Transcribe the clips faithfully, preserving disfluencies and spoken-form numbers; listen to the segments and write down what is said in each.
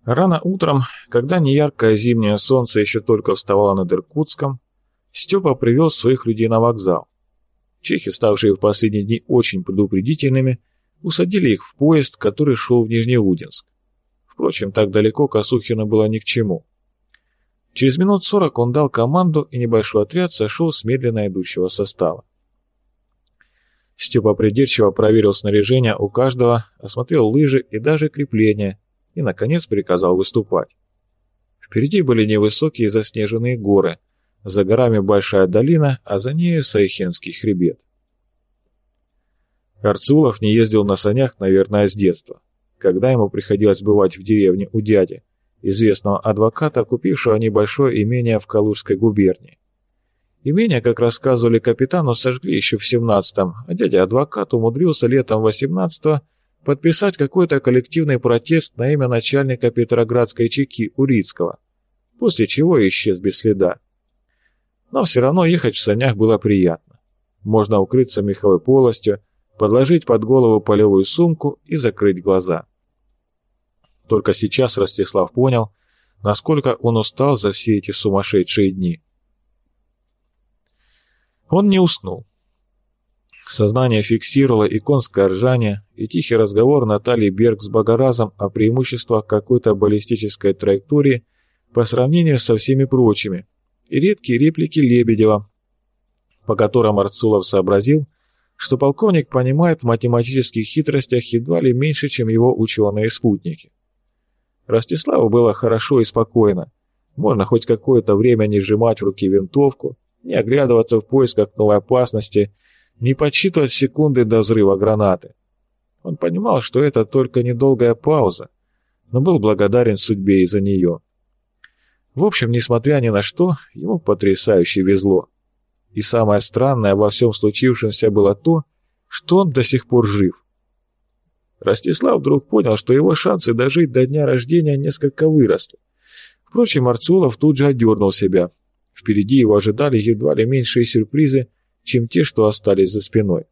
Рано утром, когда неяркое зимнее солнце еще только вставало над Иркутском, Степа привез своих людей на вокзал. Чехи, ставшие в последние дни очень предупредительными, усадили их в поезд, который шел в Нижнеудинск. Впрочем, так далеко Косухину было ни к чему. Через минут сорок он дал команду, и небольшой отряд сошел с медленно идущего состава. Степа придирчиво проверил снаряжение у каждого, осмотрел лыжи и даже крепления, и, наконец, приказал выступать. Впереди были невысокие заснеженные горы, за горами большая долина, а за нею Сайхенский хребет. Арцулов не ездил на санях, наверное, с детства. Когда ему приходилось бывать в деревне у дяди, известного адвоката, купившего небольшое имение в Калужской губернии. Имение, как рассказывали капитану, сожгли еще в семнадцатом, а дядя-адвокат умудрился летом восемнадцатого подписать какой-то коллективный протест на имя начальника Петроградской чеки Урицкого, после чего исчез без следа. Но все равно ехать в санях было приятно. Можно укрыться меховой полостью, подложить под голову полевую сумку и закрыть глаза. Только сейчас Ростислав понял, насколько он устал за все эти сумасшедшие дни. Он не уснул. Сознание фиксировало и конское ржание, и тихий разговор Натальи Берг с Богоразом о преимуществах какой-то баллистической траектории по сравнению со всеми прочими, и редкие реплики Лебедева, по которым Арцулов сообразил, что полковник понимает в математических хитростях едва ли меньше, чем его ученые-спутники. Ростиславу было хорошо и спокойно. Можно хоть какое-то время не сжимать в руки винтовку, не оглядываться в поисках новой опасности, не подсчитывать секунды до взрыва гранаты. Он понимал, что это только недолгая пауза, но был благодарен судьбе из-за нее. В общем, несмотря ни на что, ему потрясающе везло. И самое странное во всем случившемся было то, что он до сих пор жив. Ростислав вдруг понял, что его шансы дожить до дня рождения несколько выросли. Впрочем, Арцулов тут же одернул себя. Впереди его ожидали едва ли меньшие сюрпризы, чем те, что остались за спиной.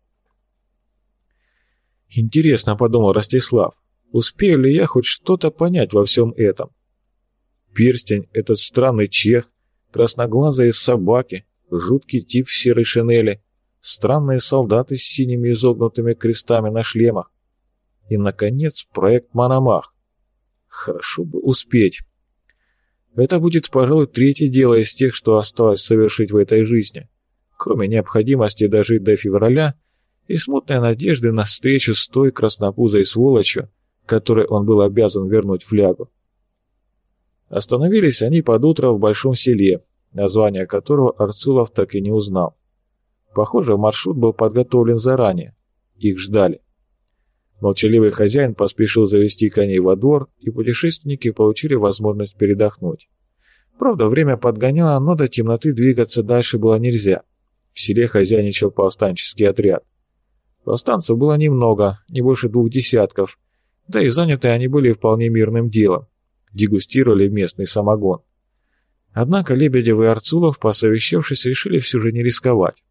«Интересно, — подумал Ростислав, — успею ли я хоть что-то понять во всем этом? Перстень, этот странный чех, красноглазые собаки, жуткий тип в серой шинели, странные солдаты с синими изогнутыми крестами на шлемах. И, наконец, проект Мономах. Хорошо бы успеть. Это будет, пожалуй, третье дело из тех, что осталось совершить в этой жизни, кроме необходимости дожить до февраля и смутной надежды на встречу с той краснопузой сволочью, которой он был обязан вернуть флягу. Остановились они под утро в большом селе, название которого Арцулов так и не узнал. Похоже, маршрут был подготовлен заранее. Их ждали. Молчаливый хозяин поспешил завести коней во двор, и путешественники получили возможность передохнуть. Правда, время подгоняло, но до темноты двигаться дальше было нельзя. В селе хозяйничал повстанческий отряд. Повстанцев было немного, не больше двух десятков, да и заняты они были вполне мирным делом. Дегустировали местный самогон. Однако Лебедев и Арцулов, посовещавшись, решили все же не рисковать.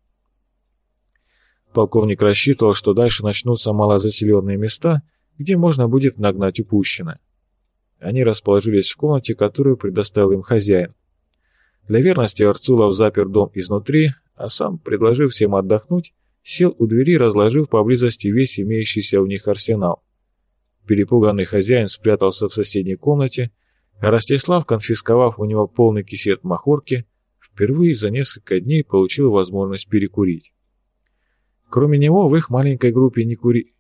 Полковник рассчитывал, что дальше начнутся малозаселенные места, где можно будет нагнать упущенное. Они расположились в комнате, которую предоставил им хозяин. Для верности Арцулов запер дом изнутри, а сам, предложив всем отдохнуть, сел у двери, разложив поблизости весь имеющийся у них арсенал. Перепуганный хозяин спрятался в соседней комнате, а Ростислав, конфисковав у него полный кисет махорки, впервые за несколько дней получил возможность перекурить. Кроме него в их маленькой группе не кури...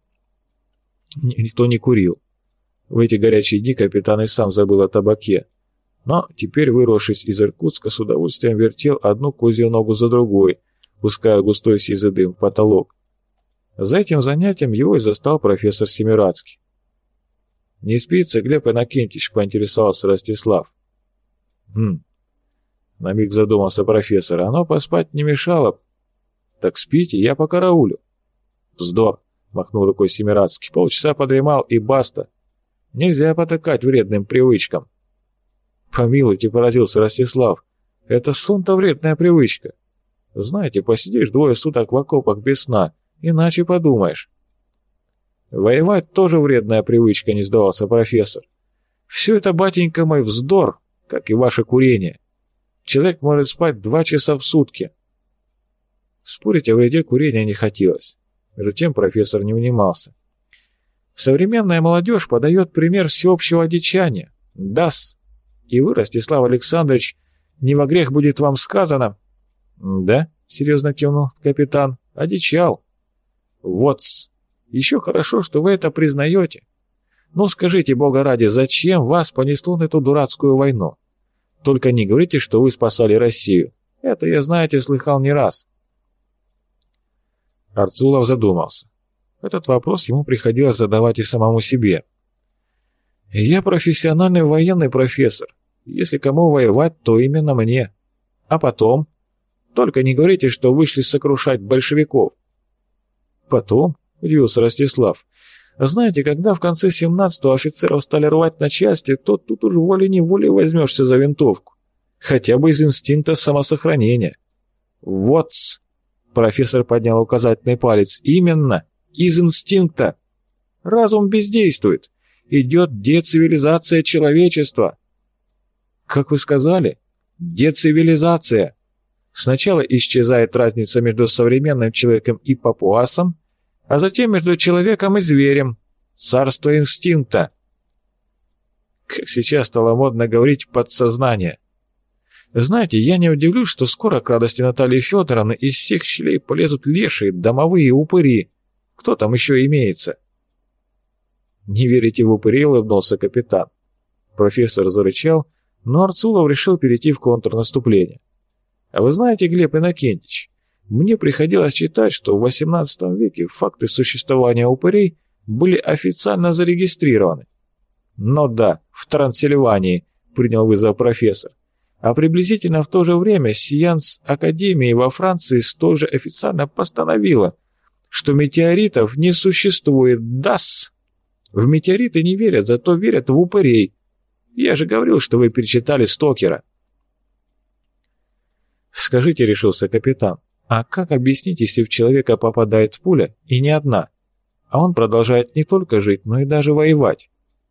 никто не курил. В эти горячие дни капитан и сам забыл о табаке, но теперь, вырвавшись из Иркутска, с удовольствием вертел одну козью ногу за другой, пуская густой сизый дым в потолок. За этим занятием его и застал профессор Семирадский. «Не спится, Глеб Иннокентьевич?» — поинтересовался Ростислав. «Хм...» — на миг задумался профессор. «Оно поспать не мешало». «Так спите, я покараулю». «Вздор!» — махнул рукой Семирадский. «Полчаса подремал и баста. Нельзя потакать вредным привычкам». «Помилуйте», — поразился Ростислав. «Это сон-то вредная привычка. Знаете, посидишь двое суток в окопах без сна, иначе подумаешь». «Воевать тоже вредная привычка», — не сдавался профессор. Все это, батенька мой, вздор, как и ваше курение. Человек может спать два часа в сутки. Спорить о вреде курения не хотелось. Между тем профессор не унимался. Современная молодежь подает пример всеобщего одичания. Да-с. И вы, Ростислав Александрович, не во грех будет вам сказано. Да, серьезно кивнул капитан, одичал. Вот-с. Еще хорошо, что вы это признаете. Ну скажите, бога ради, зачем вас понесло на эту дурацкую войну? Только не говорите, что вы спасали Россию. Это я, знаете, слыхал не раз. Арцулов задумался. Этот вопрос ему приходилось задавать и самому себе. Я профессиональный военный профессор. Если кому воевать, то именно мне. А потом? Только не говорите, что вышли сокрушать большевиков. Потом, удивился Ростислав, знаете, когда в конце семнадцатого офицеров стали рвать на части, то тут уже волей-неволей возьмешься за винтовку. Хотя бы из инстинкта самосохранения. Вот-с. Профессор поднял указательный палец. Именно, из инстинкта. Разум бездействует. Идет децивилизация человечества. Как вы сказали? Децивилизация. Сначала исчезает разница между современным человеком и папуасом, а затем между человеком и зверем. Царство инстинкта. Как сейчас стало модно говорить подсознание. Знаете, я не удивлюсь, что скоро к радости Натальи Федоровны из всех щелей полезут лешие, домовые упыри. Кто там еще имеется? Не верите в упыри, улыбнулся капитан. Профессор зарычал, но Арцулов решил перейти в контрнаступление. А вы знаете, Глеб Иннокентьевич, мне приходилось читать, что в восемнадцатом веке факты существования упырей были официально зарегистрированы. Но да, в Трансильвании, принял вызов профессор. А приблизительно в то же время Сианс Академии во Франции столь же официально постановила, что метеоритов не существует. Да-с! В метеориты не верят, зато верят в упырей. Я же говорил, что вы перечитали Стокера. Скажите, решился капитан, а как объяснить, если в человека попадает пуля, и не одна, а он продолжает не только жить, но и даже воевать?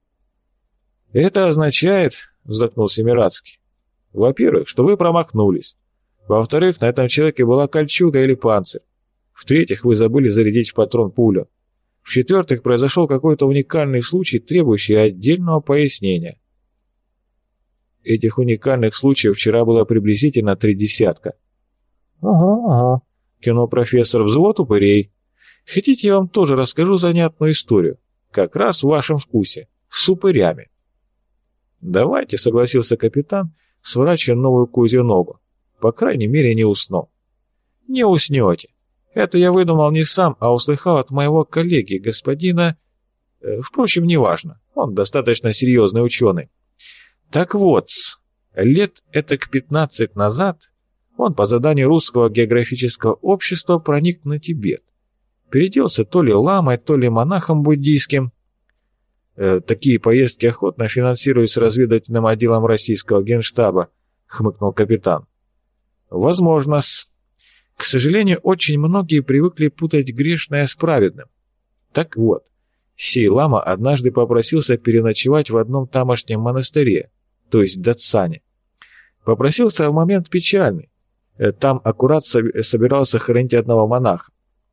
Это означает, вздохнул Семирадский, во-первых, что вы промахнулись. Во-вторых, на этом человеке была кольчуга или панцирь. В-третьих, вы забыли зарядить в патрон пулю. В-четвертых, произошел какой-то уникальный случай, требующий отдельного пояснения. Этих уникальных случаев вчера было приблизительно три десятка. «Ага, ага», — кивнул профессор, — «взвод упырей. Хотите, я вам тоже расскажу занятную историю? Как раз в вашем вкусе. С упырями». «Давайте», — согласился капитан, сворачивая новую козью ногу. «По крайней мере, не усну». «Не уснете. Это я выдумал не сам, а услыхал от моего коллеги, господина... Впрочем, неважно. Он достаточно серьезный ученый. Так вот, лет этак пятнадцать назад он по заданию Русского географического общества проник на Тибет. Переделся то ли ламой, то ли монахом буддийским. Э, такие поездки охотно финансируются разведывательным отделом российского генштаба, хмыкнул капитан. Возможно-с. К сожалению, очень многие привыкли путать грешное с праведным. Так вот, сей лама однажды попросился переночевать в одном тамошнем монастыре, то есть Датсане. Попросился в момент печальный. Там аккурат собирался хоронить одного монаха.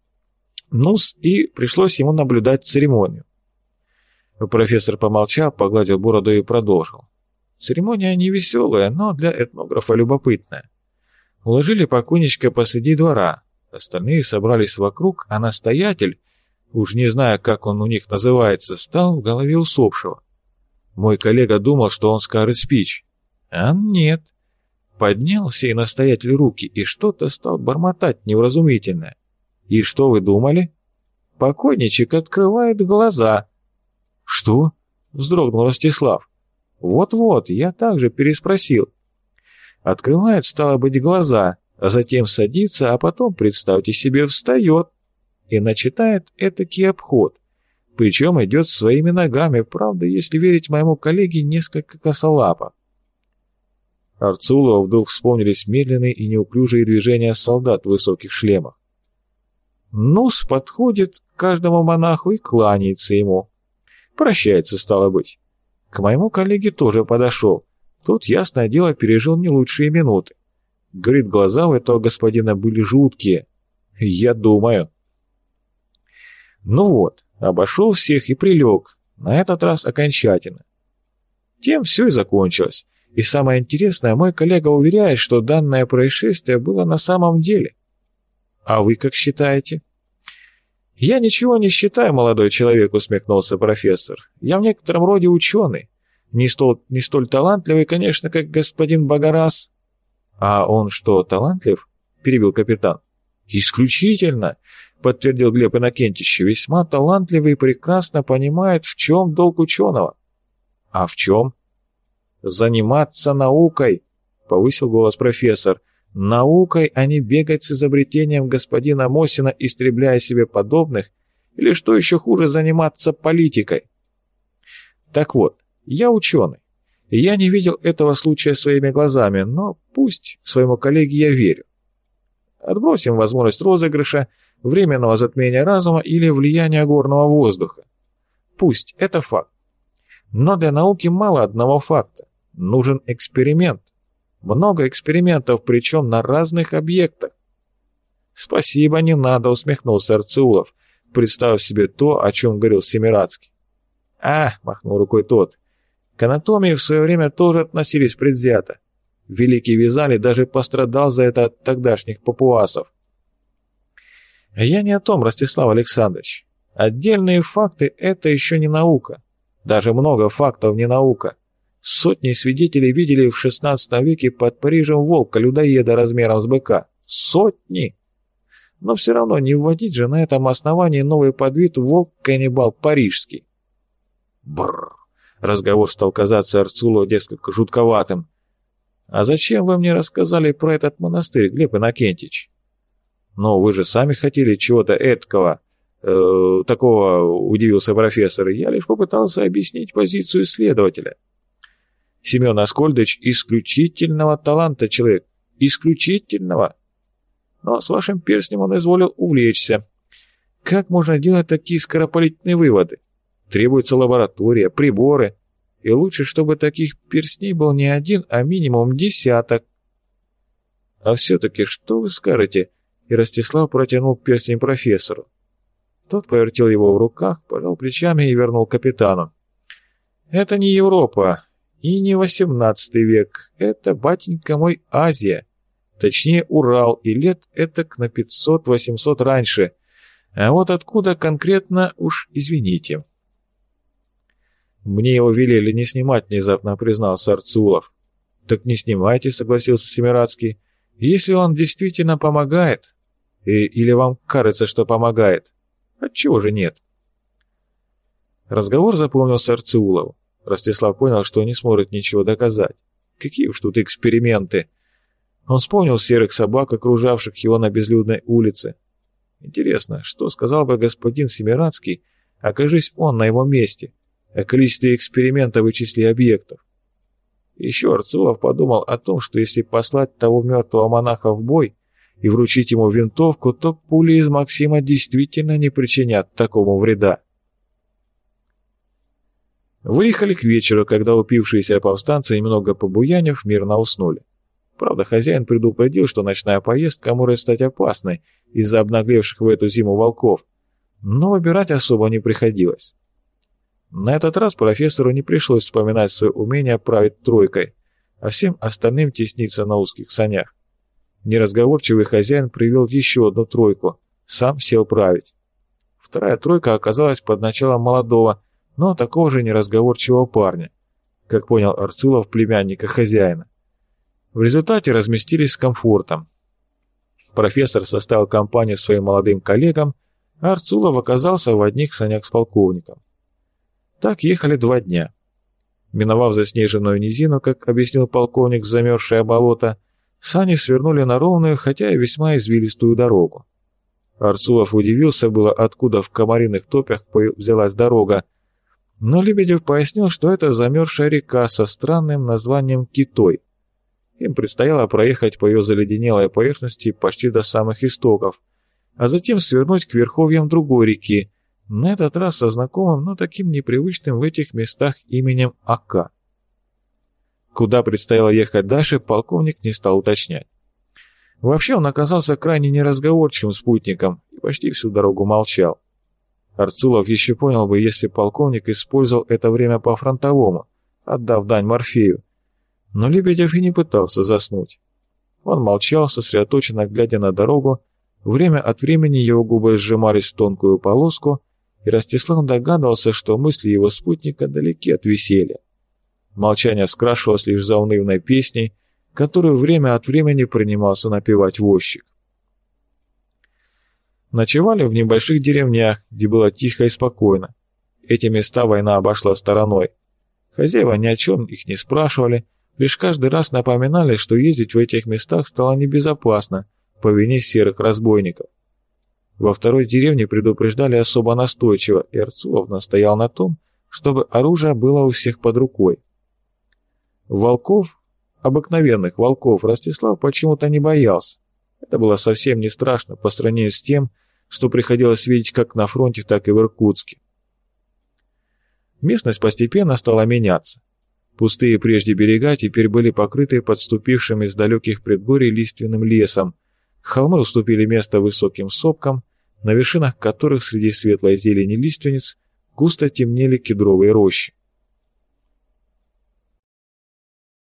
Ну-с, и пришлось ему наблюдать церемонию. Профессор помолчал, погладил бороду и продолжил. Церемония не веселая, но для этнографа любопытная. Уложили покойничка посреди двора, остальные собрались вокруг, а настоятель, уж не знаю, как он у них называется, стал в голове усопшего. Мой коллега думал, что он скажет спич. А нет. Поднял сей настоятель руки и что-то стал бормотать невразумительное. И что вы думали? Покойничек открывает глаза. Что? Вздрогнул Ростислав. Вот-вот, я также переспросил. Открывает, стало быть, глаза, а затем садится, а потом, представьте себе, встает и начинает этакий обход. Причем идет своими ногами, правда, если верить моему коллеге, несколько косолапо. Арцулову вдруг вспомнились медленные и неуклюжие движения солдат в высоких шлемах. Ну-с, подходит к каждому монаху и кланяется ему. Прощается, стало быть. К моему коллеге тоже подошел. Тут, ясное дело, пережил не лучшие минуты. Говорит, глаза у этого господина были жуткие. Я думаю. Ну вот, обошел всех и прилег, на этот раз окончательно. Тем все и закончилось. И самое интересное, мой коллега уверяет, что данное происшествие было на самом деле. А вы как считаете? Я ничего не считаю, молодой человек, усмехнулся профессор. Я в некотором роде ученый. Не столь, не столь талантливый, конечно, как господин Багарас. А он что, талантлив? Перебил капитан. Исключительно, подтвердил Глеб Иннокентьевич, весьма талантливый и прекрасно понимает, в чем долг ученого. А в чем? Заниматься наукой, повысил голос профессор. Наукой, а не бегать с изобретением господина Мосина, истребляя себе подобных, или, что еще хуже, заниматься политикой. Так вот, я ученый, и я не видел этого случая своими глазами, но пусть своему коллеге я верю. Отбросим возможность розыгрыша, временного затмения разума или влияния горного воздуха. Пусть, это факт. Но для науки мало одного факта. Нужен эксперимент. Много экспериментов, причем на разных объектах. «Спасибо, не надо», — усмехнулся Арцеулов, представив себе то, о чем говорил Семирадский. «А», — махнул рукой тот, — «к анатомии в свое время тоже относились предвзято. Великий Визалий даже пострадал за это от тогдашних папуасов». «Я не о том, Ростислав Александрович. Отдельные факты — это еще не наука. Даже много фактов не наука. Сотни свидетелей видели в шестнадцатом веке под Парижем волка-людоеда размером с быка. Сотни! Но все равно не вводить же на этом основании новый подвид волк-каннибал парижский». Бррр! Разговор стал казаться Арцулову несколько жутковатым. «А зачем вы мне рассказали про этот монастырь, Глеб Иннокентьевич?» «Но вы же сами хотели чего-то эткого, э, такого», — удивился профессор. «Я лишь попытался объяснить позицию исследователя. Семен Аскольдович исключительного таланта человек, исключительного. Но с вашим перстнем он изволил увлечься. Как можно делать такие скоропалительные выводы? Требуется лаборатория, приборы, и лучше, чтобы таких перстней был не один, а минимум десяток». «А все-таки что вы скажете?» И Ростислав протянул перстень профессору. Тот повертел его в руках, пожал плечами и вернул капитану. «Это не Европа. И не восемнадцатый век, это, батенька мой, Азия, точнее Урал, и лет этак на пятьсот-восемьсот раньше. А вот откуда конкретно, уж извините». «Мне его велели не снимать», — внезапно признался Арцулов. «Так не снимайте», — согласился Семирадский, — «если он действительно помогает. И, или вам кажется, что помогает. Отчего же нет?» Разговор запомнился Арцулову. Ростислав понял, что не сможет ничего доказать. Какие уж тут эксперименты. Он вспомнил серых собак, окружавших его на безлюдной улице. Интересно, что сказал бы господин Семирадский, окажись он на его месте, о количестве экспериментов и числе объектов. Еще Арцулов подумал о том, что если послать того мертвого монаха в бой и вручить ему винтовку, то пули из Максима действительно не причинят такому вреда. Выехали к вечеру, когда упившиеся повстанцы, немного побуянив, мирно уснули. Правда, хозяин предупредил, что ночная поездка может стать опасной из-за обнаглевших в эту зиму волков, но выбирать особо не приходилось. На этот раз профессору не пришлось вспоминать свое умение править тройкой, а всем остальным тесниться на узких санях. Неразговорчивый хозяин привел еще одну тройку, сам сел править. Вторая тройка оказалась под началом молодого, но такого же неразговорчивого парня, как понял Арцулов, племянника хозяина. В результате разместились с комфортом. Профессор составил компанию своим молодым коллегам, а Арцулов оказался в одних санях с полковником. Так ехали два дня. Миновав заснеженную низину, как объяснил полковник, замерзшее болото, сани свернули на ровную, хотя и весьма извилистую дорогу. Арцулов удивился было, откуда в комариных топях взялась дорога, но Лебедев пояснил, что это замерзшая река со странным названием Китой. Им предстояло проехать по ее заледенелой поверхности почти до самых истоков, а затем свернуть к верховьям другой реки, На этот раз со знакомым, но таким непривычным в этих местах именем Ака. Куда предстояло ехать дальше, полковник не стал уточнять. Вообще он оказался крайне неразговорчивым спутником и почти всю дорогу молчал. Арцулов еще понял бы, если полковник использовал это время по-фронтовому, отдав дань Морфею. Но Лебедев и не пытался заснуть. Он молчал, сосредоточенно глядя на дорогу, время от времени его губы сжимались в тонкую полоску, и Ростислав догадывался, что мысли его спутника далеки от веселья. Молчание скрашивалось лишь заунывной песней, которую время от времени принимался напевать возчик. Ночевали в небольших деревнях, где было тихо и спокойно. Эти места война обошла стороной. Хозяева ни о чем их не спрашивали, лишь каждый раз напоминали, что ездить в этих местах стало небезопасно по вине серых разбойников. Во второй деревне предупреждали особо настойчиво, и Арцулов настоял на том, чтобы оружие было у всех под рукой. Волков, обыкновенных волков, Ростислав почему-то не боялся. Это было совсем не страшно по сравнению с тем, что приходилось видеть как на фронте, так и в Иркутске. Местность постепенно стала меняться. Пустые прежде берега теперь были покрыты подступившим из далеких предгорий лиственным лесом, холмы уступили место высоким сопкам, на вершинах которых среди светлой зелени лиственниц густо темнели кедровые рощи.